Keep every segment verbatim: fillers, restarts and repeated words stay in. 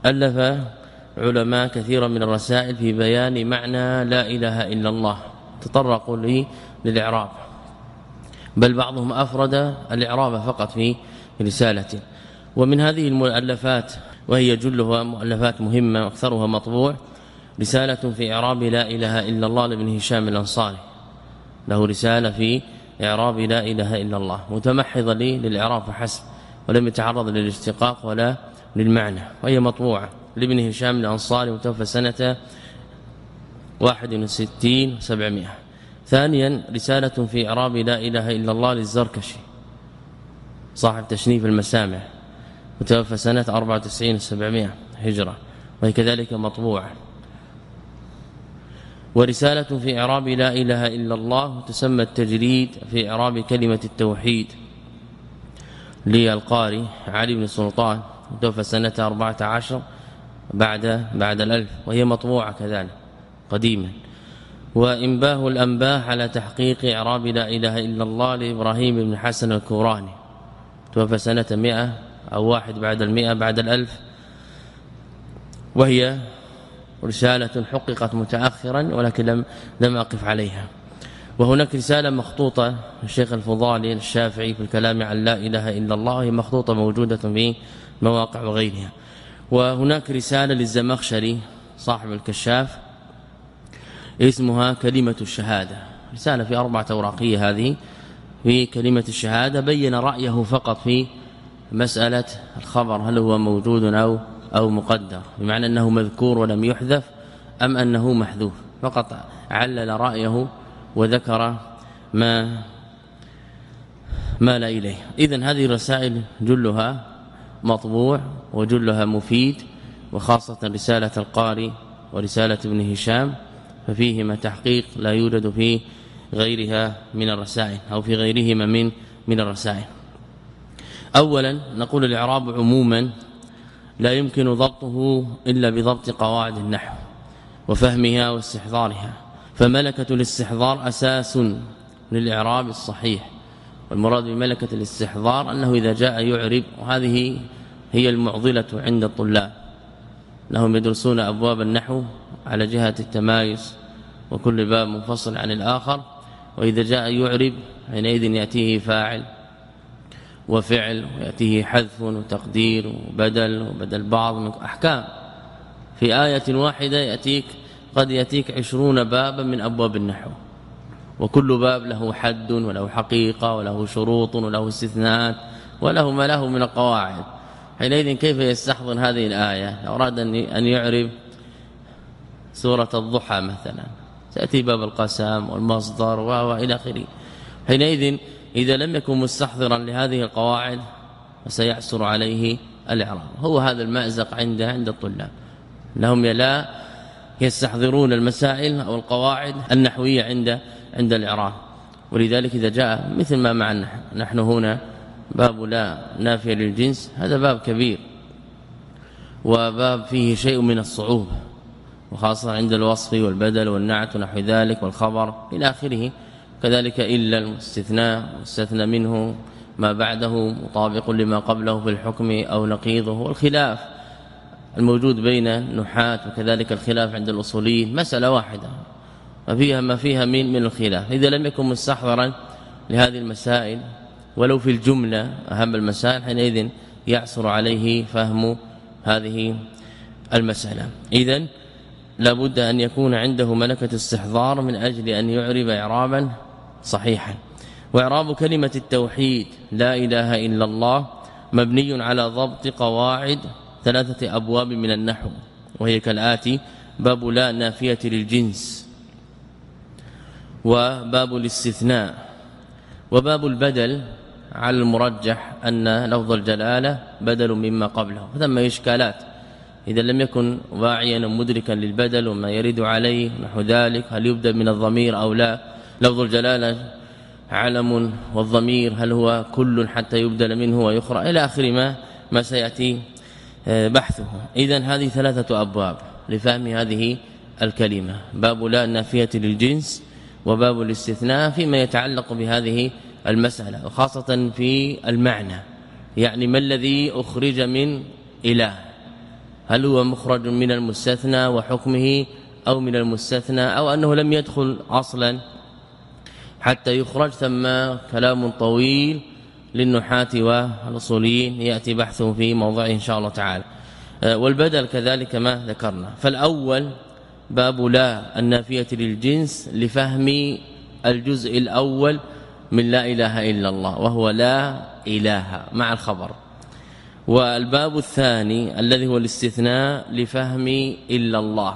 ألف علماء كثيرا من الرسائل في بيان معنى لا إله إلا الله، تطرقوا لي للإعراب، بل بعضهم أفرد الإعراب فقط في رسالته. ومن هذه المؤلفات، وهي جلها مؤلفات مهمة واكثرها مطبوع، رسالة في إعراب لا إله إلا الله لابن هشام الأنصاري، له رسالة في إعراب لا إله إلا الله متمحضة لي للإعراب فحسب، ولم يتعرض للاشتقاق ولا للمعنى، وهي مطبوعة لابن هشام الأنصاري متوفى سنة واحد وستين وسبعمائة. ثانيا رسالة في إعراب لا إله إلا الله للزركشي صاحب تشنيف المسامع متوفى سنة أربعة وتسعين وسبعمائة هجرة، وهي كذلك مطبوعة. ورسالة في إعراب لا إله إلا الله تسمى التجريد في إعراب كلمة التوحيد للقاري علي بن سلطان متوفى سنة أربعة عشر بعد بعد الألف، وهي مطبوعة كذلك قديما. وإنباه الأنباه على تحقيق إعراب لا إله إلا الله لإبراهيم بن حسن الكوراني توفى سنة مئة أو واحد بعد المئة بعد الألف، وهي رسالة حققت متأخرا ولكن لم لم أقف عليها. وهناك رسالة مخطوطة الشيخ الفضالي الشافعي في الكلام عن لا إله إلا الله، هي مخطوطة موجودة في مواقع وغيرها. وهناك رسالة للزمخشري صاحب الكشاف اسمها كلمة الشهادة، رسالة في أربعة أوراقية هذه في كلمة الشهادة، بين رأيه فقط في مسألة الخبر هل هو موجود أو أو مقدر، بمعنى أنه مذكور ولم يحذف أم أنه محذوف، فقط علل رأيه وذكر ما مال إليه. إذن هذه الرسائل جلها مطبوع وجلها مفيد، وخاصة رسالة القاري ورسالة ابن هشام ففيهما تحقيق لا يوجد في غيرها من الرسائل أو في غيرهما من من الرسائل. أولا نقول الإعراب عموما لا يمكن ضبطه إلا بضبط قواعد النحو وفهمها واستحضارها، فملكة الاستحضار أساس للإعراب الصحيح. والمراد بملكة الاستحضار أنه إذا جاء يعرب، وهذه هي المعضلة عند الطلاب، أنهم يدرسون أبواب النحو على جهة التمايز وكل باب منفصل عن الآخر، وإذا جاء يعرب حينئذ يأتيه فاعل وفعل ويأتيه حذف وتقدير وبدل وبدل بعض من أحكام في آية واحدة، يأتيك قد يأتيك عشرون بابا من أبواب النحو، وكل باب له حد وله حقيقة وله شروط وله استثناءات وله ما له من القواعد. حينئذ كيف يستحضر هذه الآية؟ لو أراد أن يعرب سورة الضحى مثلا تأتي باب القسم والمصدر وإلى آخره، حينئذ إذا لم يكن مستحضرا لهذه القواعد فسيعسر عليه الإعراب. هو هذا المأزق عند عند الطلاب، لهم لا يستحضرون المسائل أو القواعد النحوية عند عند الإعراب. ولذلك إذا جاء مثل ما معنا نحن هنا باب لا نافية للجنس، هذا باب كبير وباب فيه شيء من الصعوبة، وخاصة عند الوصف والبدل والنعت ونحو ذلك والخبر إلى آخره. كذلك إلا المستثناء واستثنى منه ما بعده مطابق لما قبله في الحكم أو نقيضه، والخلاف الموجود بين النحاة، وكذلك الخلاف عند الأصوليين مسألة واحدة وفيها ما فيها من من الخلاف. إذا لم يكن مستحضرا لهذه المسائل ولو في الجملة أهم المسائل، حينئذ يعسر عليه فهم هذه المسألة. إذن لابد أن يكون عنده ملكة استحضار من أجل أن يعرب إعرابا صحيحا. وإعراب كلمة التوحيد لا إله إلا الله مبني على ضبط قواعد ثلاثة أبواب من النحو، وهي كالآتي: باب لا نافية للجنس، وباب الاستثناء، وباب البدل على المرجح أن لفظ الجلالة بدل مما قبله. ثم إشكالات إذا لم يكن واعيا مدركا للبدل وما يرد عليه نحو ذلك، هل يبدأ من الضمير أو لا؟ لفظ الجلالة علم، والضمير هل هو كل حتى يبدل منه ويخرى إلى آخر ما ما سيأتي بحثه. إذن هذه ثلاثة أبواب لفهم هذه الكلمة: باب لا نافية للجنس، وباب الاستثناء فيما يتعلق بهذه المسألة، وخاصة في المعنى، يعني ما الذي أخرج من إله، هل هو مخرج من المستثنى وحكمه أو من المستثنى أو أنه لم يدخل أصلا حتى يخرج. ثم كلام طويل للنحاة والأصوليين يأتي بحثه في موضعه إن شاء الله تعالى. والبدل كذلك ما ذكرنا. فالأول باب لا النافية للجنس لفهم الجزء الأول من لا إله إلا الله وهو لا إله مع الخبر. والباب الثاني الذي هو الاستثناء لفهم إلا الله،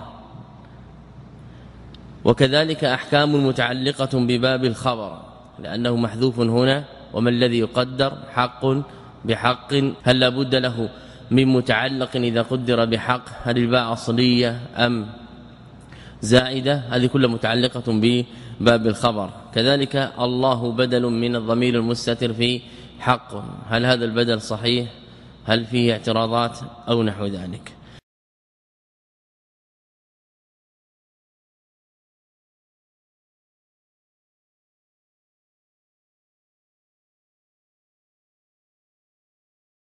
وكذلك أحكام متعلقة بباب الخبر لأنه محذوف هنا. وما الذي يقدر؟ حق بحق. هل لابد له من متعلق إذا قدر بحق؟ هل الباء أصلية أم زائدة؟ هذه كلها متعلقة بباب الخبر. كذلك الله بدل من الضمير المستتر في حق، هل هذا البدل صحيح؟ هل فيه اعتراضات أو نحو ذلك؟